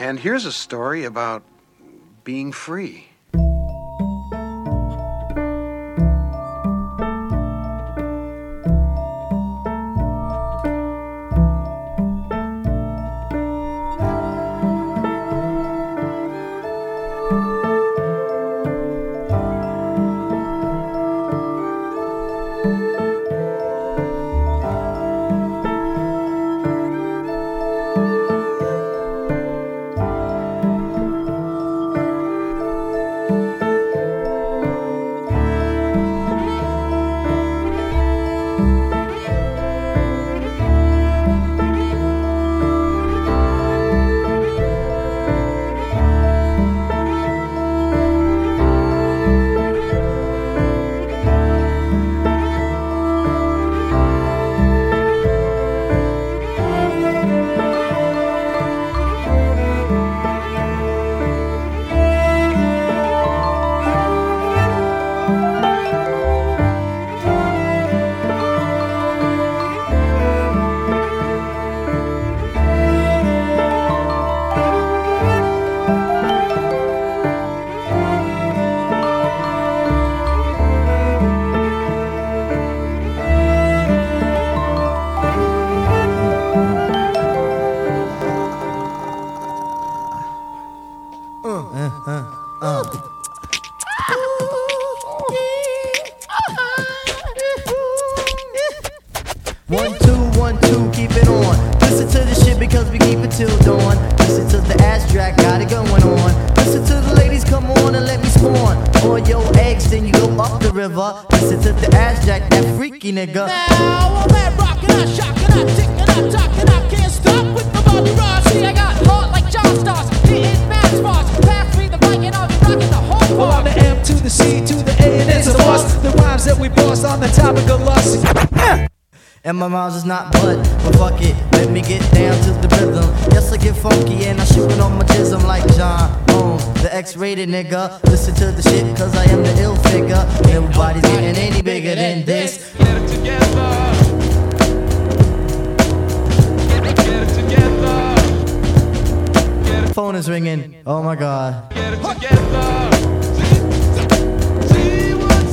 And here's a story about being free. One, two, keep it on. Listen to the shit because we keep it till dawn. Listen to the ass track, got it going on. Listen to the ladies, come on and let me spawn. Or your eggs, then you go up the river. Listen to the ass jack, that freaky nigga. Now I'm at rockin', I shockin', I tickin', I talkin', I can't stop with the Bobby Ross. See, I got heart like John Stars, hitting mad spots. Pass me the mic and I'll be rockin' the whole part. On the M to the C to the A and it's a loss. The rhymes that we boss on the topic of lust. And my rhymes is not but fuck it, let me get down to the rhythm. Yes, I get funky and I shoot it on my jism like John Holmes, the X-rated nigga. Listen to the shit cause I am the ill figure. Everybody's getting any bigger than this. Get it together. Get it together. Phone is ringing, oh my god. Get it together. See what's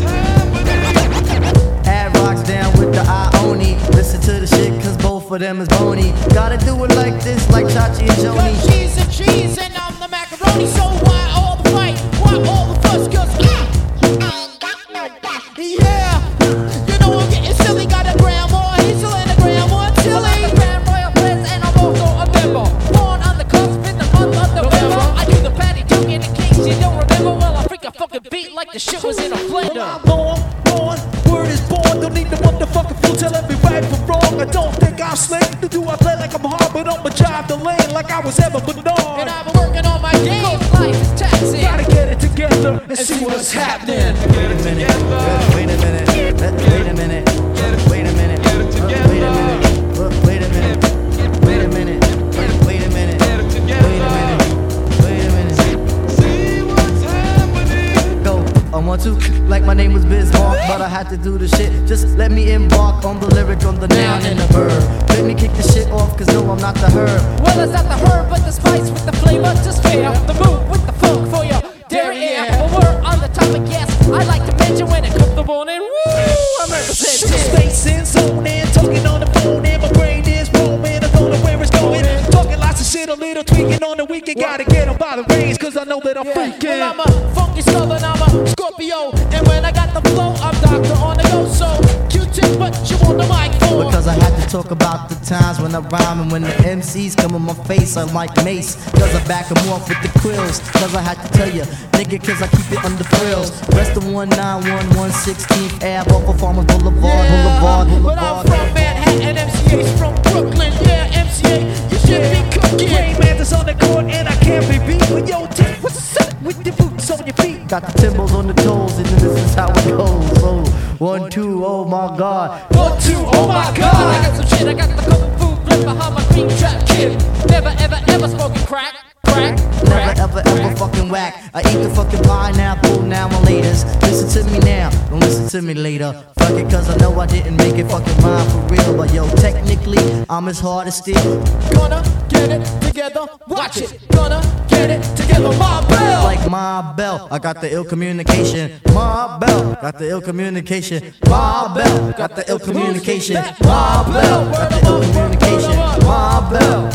happening. Add rocks down with the Ioni. Listen to the shit cause both of them is bony. Gotta do it like this, like Chachi and Joni. Cause she's a cheese and I'm the macaroni. So why all the fight? Why all the fuss? Cause I ain't got no back. Yeah, you know I'm getting silly. Got a grandma, Hazel and a grandma Tilly. I'm the Grand Royal Prince and I'm also a member. Born on the cusp in the month of November. I do the patty duke in case you don't remember. Well, I freak a fucking beat like the shit was in a blender. Born, word is born. Don't need the motherfucking fool telling me right from wrong. I don't think I'm slick. Do I play like I'm hard, but I'ma drive the lane like I was ever Bernard. And I've been working on my game. Life is taxing. Gotta get it together and see what's happening. Get it together. Wait a minute. Wait a minute. Wait a minute. Get it together. Wait a minute. Wait a minute. Wait a minute. Wait a minute. Get it together. Wait a minute. Wait a minute. See what's happening. Go. I want to, like my name was Bismarck, but I had to do the shit. Just let me embark on the lyric, on the noun and the verb. Let me kick the shit off, cause no, I'm not the herb. Well, it's not the herb, but the spice with the flavor to spare the mood with the funk for your dairy air. Well, we're on the topic, yes. I like to mention when it comes to morning. Woo! I'm representing. Space in, zoning, talking on the phone, and my brain is roaming. I don't know where it's going. Talking lots of shit, a little tweaking on the weekend. Gotta get them by the reins, cause I know that I'm freaking. Well, I'm a funky southern, I'm a Scorpio. And when I got the flow, I'm Doctor on the go. So, Q-tip, but you want the mic for. Because I had to talk about the times when I rhyme and when the MCs come in my face, I'm like Mace. Cause I back them off with the quills. Cause I had to tell you, nigga, cause I keep it under frills. Rest of 191 16th Ave off of Farmers Boulevard, Boulevard. But I'm from Manhattan, MCA's from Brooklyn. Yeah, MCA, you should be cooking. Rayman is on the court and I can't be beat. But yo, Tiff, what's up with the boots on your feet? Got the timbals on the toes, and then this is how it goes. Oh, 1, 2, oh my god. 1, 2, oh my god. I got some shit, I got the kung fu flip behind my cream trap kid. Never, ever, ever smoking crack. Never, ever fucking whack. I eat the fucking pineapple now and laters. Listen to me now, don't listen to me later. Fuck it, cause I know I didn't make it fucking mine for real. But yo, technically, I'm as hard as steel. Gonna get it together, watch it. Gonna get it together, my bell. Like my bell, I got the ill communication. My bell, got the ill communication. My bell, got the ill communication. My bell, got the ill communication. My bell.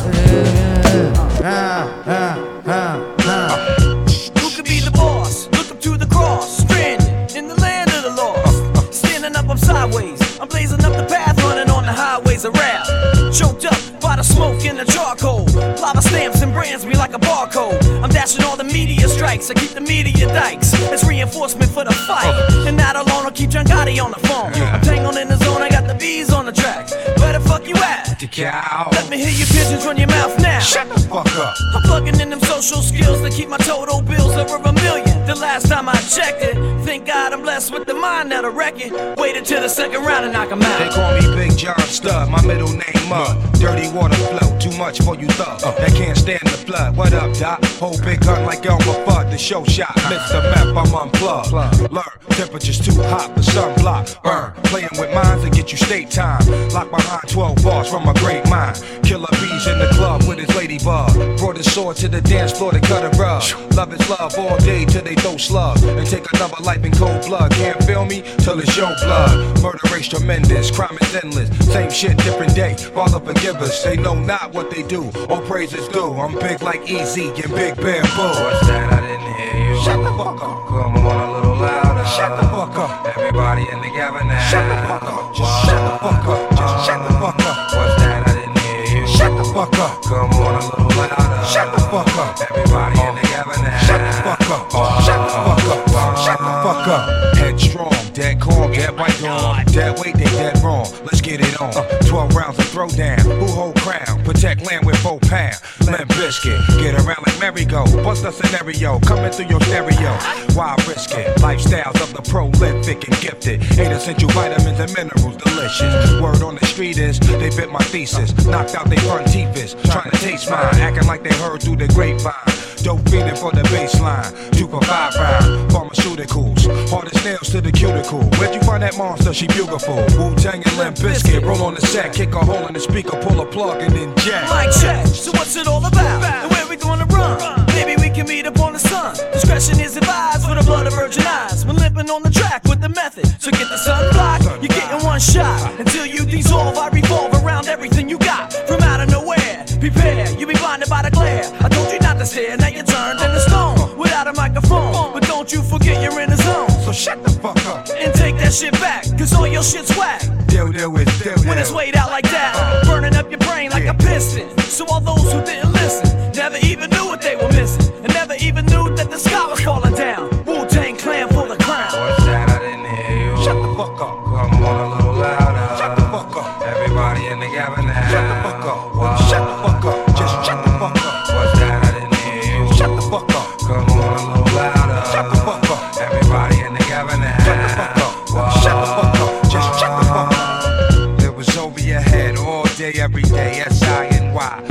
Who could be the boss? Look up to the cross, stranded in the land of the lost. Standing up, I'm sideways. I'm blazing up the path, running on the highways of rap. Choked up by the smoke and the charcoal. Lava stamps and brands me like a barcode. I'm dashing all the media strikes. I keep the media dikes. It's reinforcement for the fight. And not alone, I'll keep John Gotti on the phone. I'm tangled in the zone, I got the bees on the track. Where the fuck you at? The cow. Let me hear your pigeons run your mouth now. Shut the fuck up. I'm plugging in them social skills to keep my total bills over $1 million. The last time I checked it, thank God I'm blessed with the mind that'll wreck it. Waited till the second round and knock 'em out. They call me Big John Stud, my middle name Mud. Dirty water flow, too much for you thugs that can't stand the flood. What up, Doc? Hold big gun like Elmer Fudd, the show shot. Mr. Meth, I'm unplugged. Learn, temperature's too hot, the sunblock. Burn, playing with minds to get you state time. Lock behind 12 bars from a great mind. Killer bees in the club with his ladybug. Brought his sword to the dance floor to cut a rug. Love is love all day till they throw slugs. And take another life in cold blood. Can't feel me till it's your blood. Murder rate's tremendous, crime is endless. Same shit, different day. Father forgive us, they know not what they do. All praises due. I'm big like Easy and Big Bamboo. What's that? I didn't hear you. Shut the fuck up. Come on a little louder. Shut the fuck up. Everybody in the cabin now. Shut the fuck up. Just shut the fuck up. Just shut the fuck up. What's that? I didn't hear you. Shut the fuck up. Come on a little louder. Shut the fuck up. Everybody in the cabin now. Shut the fuck up. Shut the fuck up. Shut the fuck up. Headstrong, dead calm, dead right on. Dead weight, they dead wrong. Let's get it on. 12 rounds of throwdown. Who hold crown? Protect land with 4 pounds. Limp biscuit. Get around like merry-go. Bust a scenario. Coming through your stereo. Why risk it? Lifestyles of the prolific and gifted. 8 essential vitamins and minerals. Delicious. Word on the street is they bit my thesis. Knocked out their front teeth is trying to taste mine. Acting like they heard through the grapevine. Dope feeding for the baseline. 2 for 5 round. Pharmaceuticals. Hard as nails to the cuticle. Where'd you find that monster? She beautiful. Wu-Tang and Limp Bizkit. Roll on the set. Kick a hole in the speaker. Pull a plug and then jack. Mic check. So what's it all about? And where we gonna run? Maybe we can meet up on the sun. Discretion is advised for the blood of virgin eyes. We're limping on the track with the method. So get the sunblock. You're getting one shot. Until you dissolve, I revolve around everything you got. From out of nowhere. Prepare. You'll be blinded by the glare. I told you not to stare. Now you're turned into stone. Without a microphone. But don't you forget you're in the zone. So shut the fuck up. And take that shit back. Cause all your shit's whack. Deal with deal. When it's weighed out like that, burning up your brain like a piston. So all those who didn't listen, never even knew what they were missing, and never even knew that the sky was falling down. Wu-Tang Clan for the crown. What's that? I didn't hear you. Shut the fuck up. Come on a little louder. Shut the fuck up. Everybody in the cabin now. Shut the fuck up. Shut the fuck up. Just shut the fuck up. What's that? I didn't hear you. Shut the fuck up. Come on a little louder. Shut the fuck up. Everybody in the cabin now. Shut the fuck up. Shut the fuck up. Just shut the fuck up. It was over your head all day, every day. SINY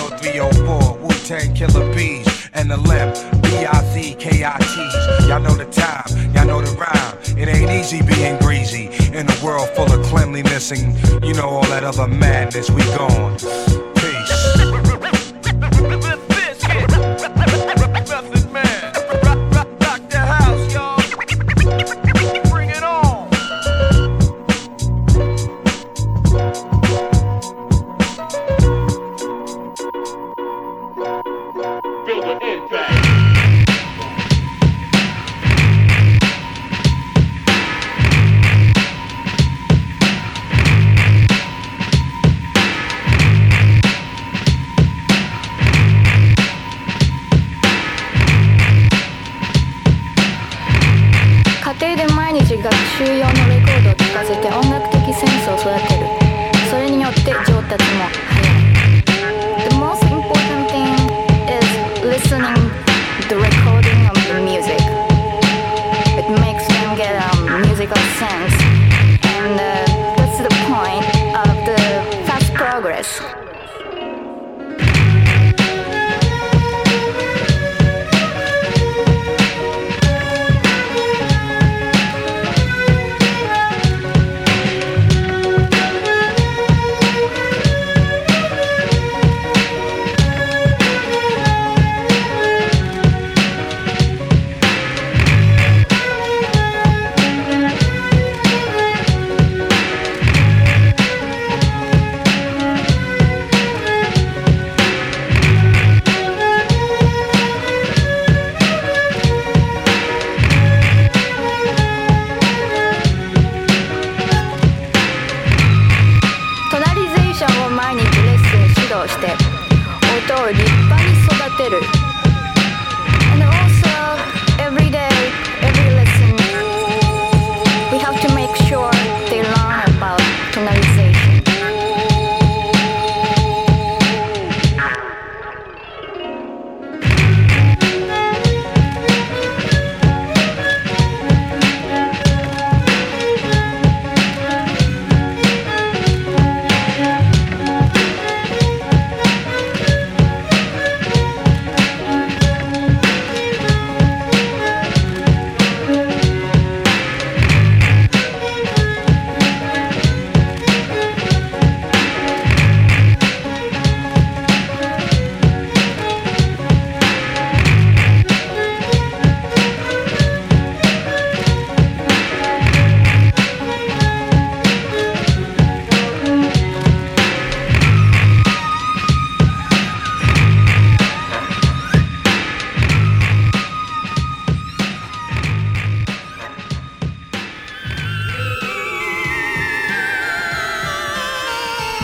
10304. Wu-Tang Killer Bees and the Limp. BIZKITs. Y'all know the time. Y'all know the rhyme. It ain't easy being greasy in a world full of cleanliness and you know all that other madness. We gone. Peace. Method Man. Rock the house, y'all. Bring it on. Feel the impact. 家庭で毎日学習用のレコードを聴かせて音楽的センスを育てる。それによって上達も早い。The most important thing is listening the recording of the music. It makes them get a musical sense, and that's the point of the fast progress.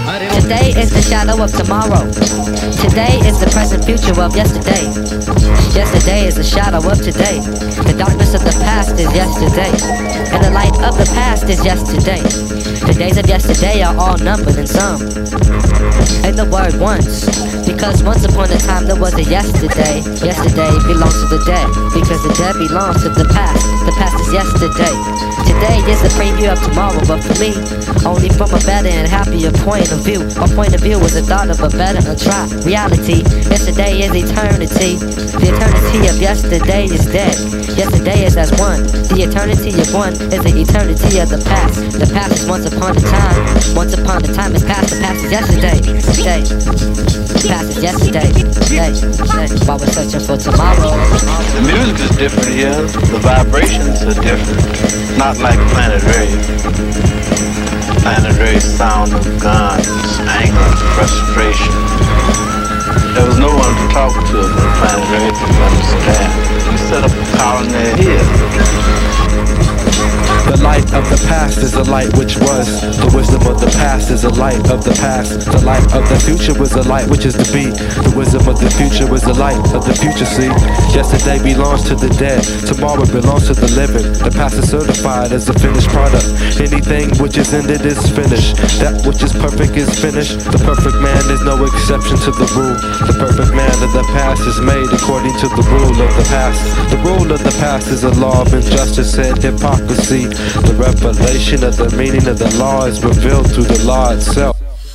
Today is the shadow of tomorrow. Today is the present future of yesterday. Yesterday is the shadow of today. The darkness of the past is yesterday, and the light of the past is yesterday. The days of yesterday are all numbered in some. And the word once, because once upon a time there was a yesterday. Yesterday belongs to the dead, because the dead belongs to the past. The past is yesterday. Today is the preview of tomorrow, but for me, only from a better and happier point of view. My point of view is the thought of a better and try reality. Yesterday is eternity. The eternity of yesterday is dead. Yesterday is as one. The eternity of one is the eternity of the past. The past is once upon a time. Once upon a time is past. The past is yesterday. Day. The past is yesterday. Day. While we're searching for tomorrow. The music is different here. The vibrations are different. Not like Planet Rave. Planet Rave sound of guns, anger, frustration. There was no one to talk to but Planet Rave to understand. We set up a colony here. The light of the past is the light which was. The wisdom of the past is the light of the past. The light of the future was the light which is to be. The wisdom of the future was the light of the future, see. Yesterday belongs to the dead. Tomorrow belongs to the living. The past is certified as a finished product. Anything which is ended is finished. That which is perfect is finished. The perfect man is no exception to the rule. The perfect man of the past is made according to the rule of the past. The rule of the past is a law of injustice and hypocrisy. The revelation of the meaning of the law is revealed through the law itself.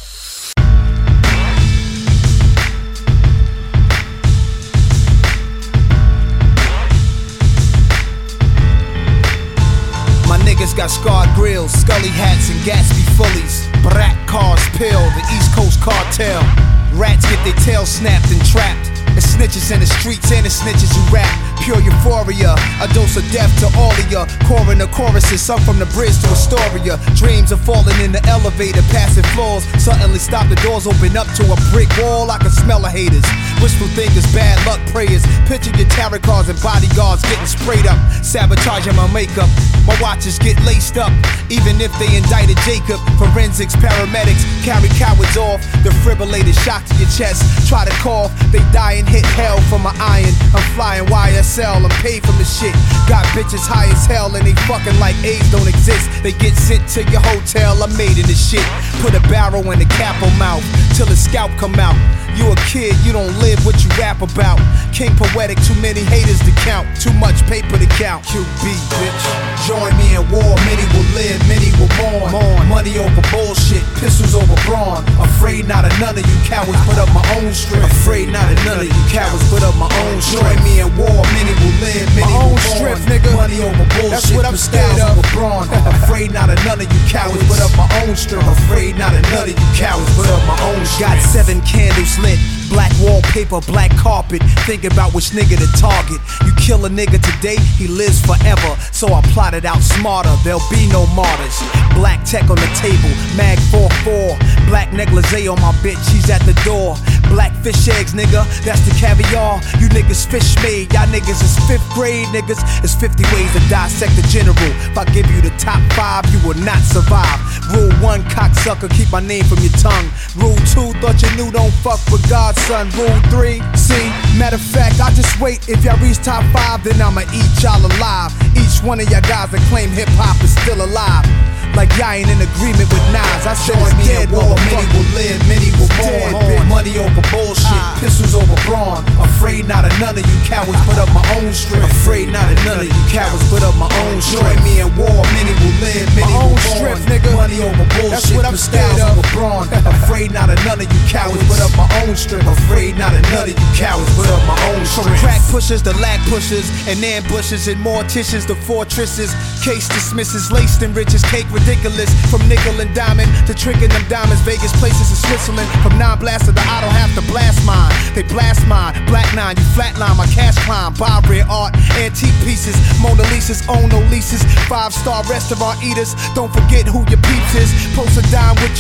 My niggas got scarred grills, scully hats and Gatsby fullies. Brat cars pill, the East Coast cartel. Rats get their tails snapped and trapped. The snitches in the streets and the snitches who rap. Pure euphoria, a dose of death to all of ya. Coroner choruses sung from the bridge to Astoria. Dreams of falling in the elevator, passing floors. Suddenly stop, the doors open up to a brick wall. I can smell the haters. Wishful thinkers, bad luck prayers. Picture your tarot cards and bodyguards getting sprayed up. Sabotaging my makeup. My watches get laced up. Even if they indicted Jacob. Forensics, paramedics carry cowards off. Defibrillated shock to your chest. Try to cough, they die and hit hell for my iron. I'm flying YSL, I'm paid from the shit. Got bitches high as hell and they fucking like AIDS don't exist. They get sent to your hotel, I'm made in this shit. Put a barrel in the capo mouth till the scalp come out. You a kid, you don't live what you rap about. King poetic, too many haters to count. Too much paper to count. QB, bitch. Join me in war, many will live, many will mourn. Money over bullshit, pistols over brawn. Afraid not of none of you cowards, put up my own strength. Afraid not of none of you cowards, put up my own strength. Join me in war, many will live, many will mourn. Strength, nigga. Money over bullshit, that's what I'm scared of. Over brawn. Afraid not of none of you cowards, put up my own strength. Afraid not of none of you cowards, put up my own strength. Got 7 candles lit. Black wallpaper, black carpet. Think about which nigga to target. You kill a nigga today, he lives forever. So I plotted out smarter, there'll be no martyrs. Black tech on the table, mag 4-4. Black negligee on my bitch, she's at the door. Black fish eggs, nigga, that's the caviar. You niggas fish made, y'all niggas is 5th grade niggas. It's 50 ways to dissect a general. If I give you the top 5, you will not survive. Rule 1, cocksucker, keep my name from your tongue. Rule 2, thought you knew, don't fuck with God, son. Rule 3, see, matter of fact, I just wait. If y'all reach top 5, then I'ma eat y'all alive. Each one of y'all guys that claim hip-hop is still alive. Like y'all ain't in agreement with Nas. I said it's dead, war, many will live, many will mourn. Money over bullshit, pistols over brawn. Afraid not of none of you cowards, put up my own strength. Afraid not of none of you cowards, put up my own strength. Join me in war, many will live, many will mourn. Money over bullshit, that's what I'm scared of. Brawn. Afraid not of none of you cowards, put up my own strength. Afraid not of none of you cowards, put up my own strength. From crack pushers to lack pushers, and ambushes and morticians to fortresses. Case dismisses, laced in riches, cake ridiculous. From nickel and diamond to tricking them diamonds, Vegas places in Switzerland. From non-blaster to I don't have to blast mine. They blast mine, Black 9, you flatline, my cash climb. Buy rare art, antique pieces, Mona Lisa's, own no leases. 5-star restaurant eaters, don't forget who your peeps is. Post a dime with you, sip that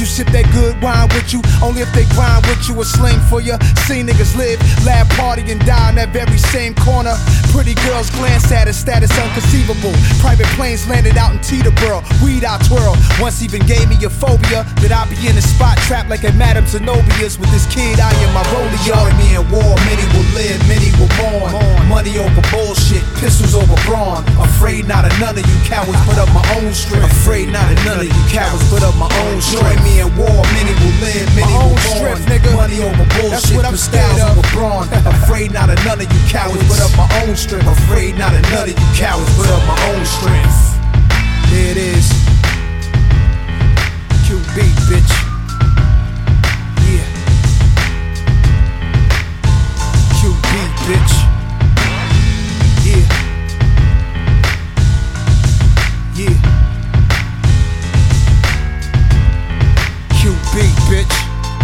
get good wine with you, only if they grind with you. A sling for you. See niggas live, laugh, party, and die in that very same corner. Pretty girls glance at us, status unconceivable. Private planes landed out in Teterboro. Weed I twirl. Once even gave me a phobia that I be in a spot trapped like at Madame Zenobia's. With this kid, I am my rollie. Join me in war, many will live, many will mourn. Money over bullshit, pistols over brawn. Afraid not of none of you cowards, but of my own strength. Afraid not of none of you cowards, but of my own strength. Join me in war, many will live, many will mourn. Money over bullshit, that's what I'm scared of. Over brawn. Afraid not of none of you cowards, but of my own strength. Afraid not of none of you cowards, but of my own strength. There it is. QB, bitch. Yeah. QB, bitch. Yeah. Yeah. QB, bitch.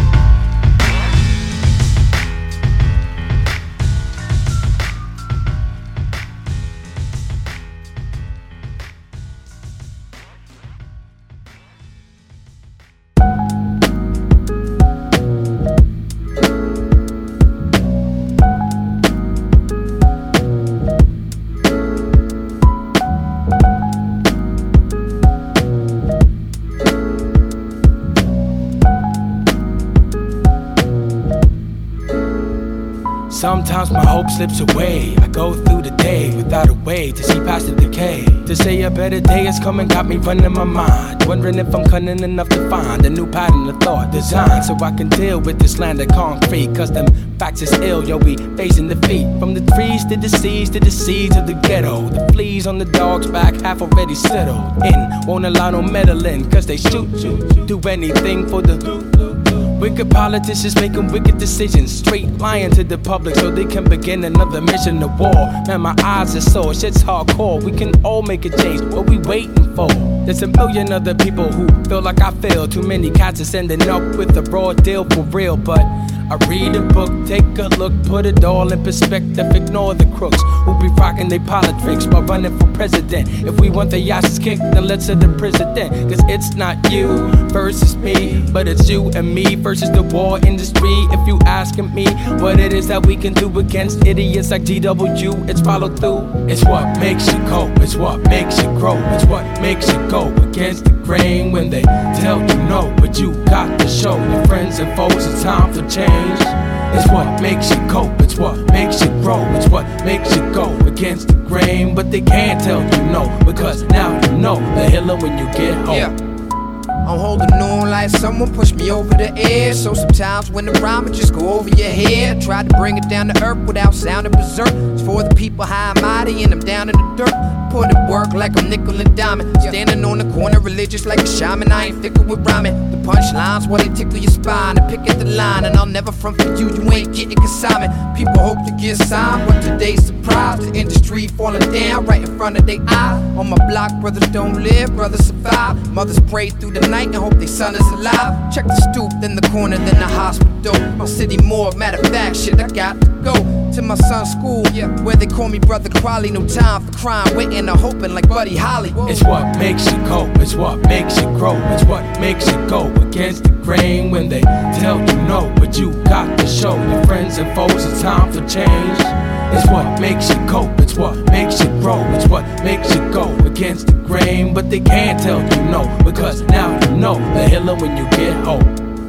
Sometimes my hope slips away. I go through the day without a way to see past the decay. To say a better day is coming got me running my mind, wondering if I'm cunning enough to find a new pattern of thought designed so I can deal with this land of concrete. Cause them facts is ill, yo, we facing defeat. From the trees to the seas to the seeds of the ghetto. The fleas on the dog's back half already settled in. Won't allow no meddling cause they shoot you. Do anything for the wicked politicians making wicked decisions, straight lying to the public so they can begin another mission of war. Man, my eyes are sore, shit's hardcore. We can all make a change, what we waiting for? There's a million other people who feel like I fail. Too many cats are ending up with a raw deal for real. But I read a book, take a look, put it all in perspective. Ignore the crooks who be rocking their politics while running for president. If we want the asses kicked, then let's set the president. Cause it's not you versus me, but it's you and me versus the war industry. If you asking me what it is that we can do against idiots like GW, it's follow through. It's what makes you go, it's what makes you grow. It's what makes you go against the grain when they tell you no, but you got to show your friends and foes it's time for change. It's what makes you cope, it's what makes you grow. It's what makes you go against the grain, but they can't tell you no, because now you know the healing when you get home. Yeah. I'm holding on like someone pushed me over the edge. So sometimes when the rhyme would just go over your head, tried to bring it down to earth without sounding berserk. It's for the people high and mighty and I'm down in the dirt. Put in work like I'm nickel and diamond. Standing on the corner religious like a shaman. I ain't fickle with rhyming. The punchlines where they tickle your spine and pick at the line. And I'll never front for you, you ain't getting consignment. People hope to get signed, but today's surprise. The industry falling down right in front of their eyes. On my block, brothers don't live, brothers survive. Mothers pray through the night and hope their son is alive. Check the stoop, then the corner, then the hospital. My city more, matter of fact, shit, I got to go to my son's school, where they call me Brother Crowley. No time for crime, waiting or hoping like Buddy Holly. It's what makes you cope, it's what makes you grow. It's what makes you go against the grain when they tell you no, but you got to show your friends and foes it's time for change. It's what makes you cope, it's what makes you grow. It's what makes you go against the grain, but they can't tell you no, because now you know the healing when you get hope.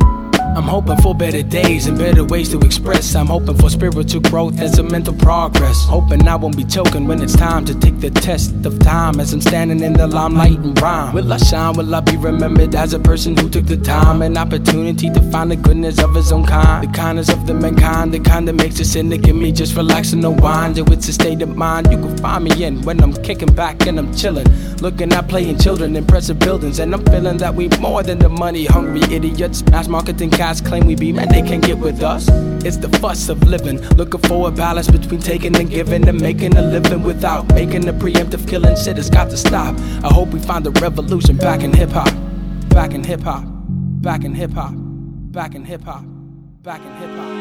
I'm hoping for better days and better ways to express. I'm hoping for spiritual growth and some mental progress. Hoping I won't be choking when it's time to take the test of time as I'm standing in the limelight and rhyme. Will I shine? Will I be remembered as a person who took the time and opportunity to find the goodness of his own kind? The kindness of the mankind, the kind that makes a cynic in me just relax and no wine. Yo, it's a state of mind you can find me in when I'm kicking back and I'm chilling, looking at playing children, impressive buildings, and I'm feeling that we more than the money hungry idiots. Mass marketing guys claim we be, man, they can't get with us. It's the fuss of living, looking for a balance between taking and giving and making a living without making a preemptive killing. Shit has got to stop. I hope we find the revolution back in hip hop, back in hip hop, back in hip hop, back in hip hop, back in hip hop.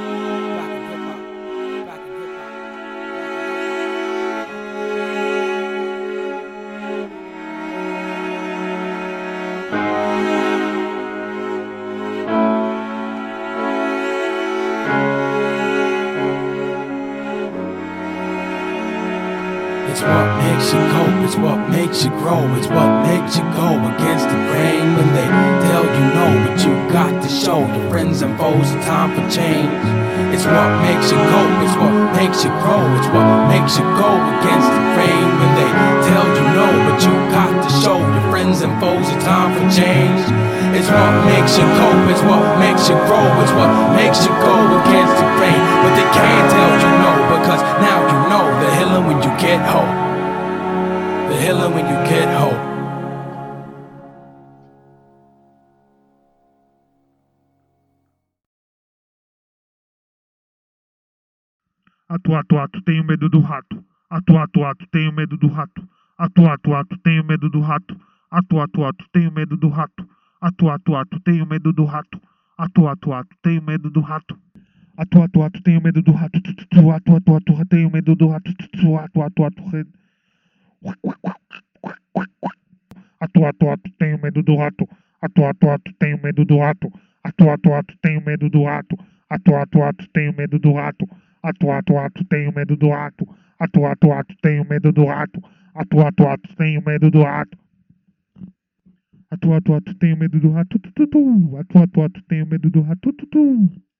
It's what makes you cope, it's what makes you grow, it's what makes you go against the grain when they tell you no, but you got to show your friends and foes it's time for change. It's what makes you cope, it's what makes you grow, it's what makes you go against the grain when they tell you no, but you got to show your friends and foes it's time for change. It's what makes you cope, it's what makes you grow, it's what makes you go against the grain, but they can't tell you no, because now you know the healing when you get hope. The healing when you get hope. Ato, ato, ato, tenho medo do rato. Ato, ato, ato, tenho medo do rato. Ato, ato, ato, tenho medo do rato. Ato, ato, ato, tenho medo do rato. Ato, ato, ato, tenho medo do rato. Ato, ato, ato, tenho medo do rato. Ato, ato, ato, tenho medo do rato. Ato, ato, ato, tenho medo do rato. Ato, ato, ato, ato, ato, ato, tenho medo do rato. Ato, ato, ato, tenho medo do rato. Ato, ato, ato, tenho medo do rato. Ato, ato, ato, tenho medo do rato. Ato, ato, ato, tenho medo do rato. Ato, ato, ato, tenho medo do rato. Ato, ato, ato, tenho medo do rato. Ato, ato, ato, tenho medo do rato. Ato, ato, ato, tenho medo do rato.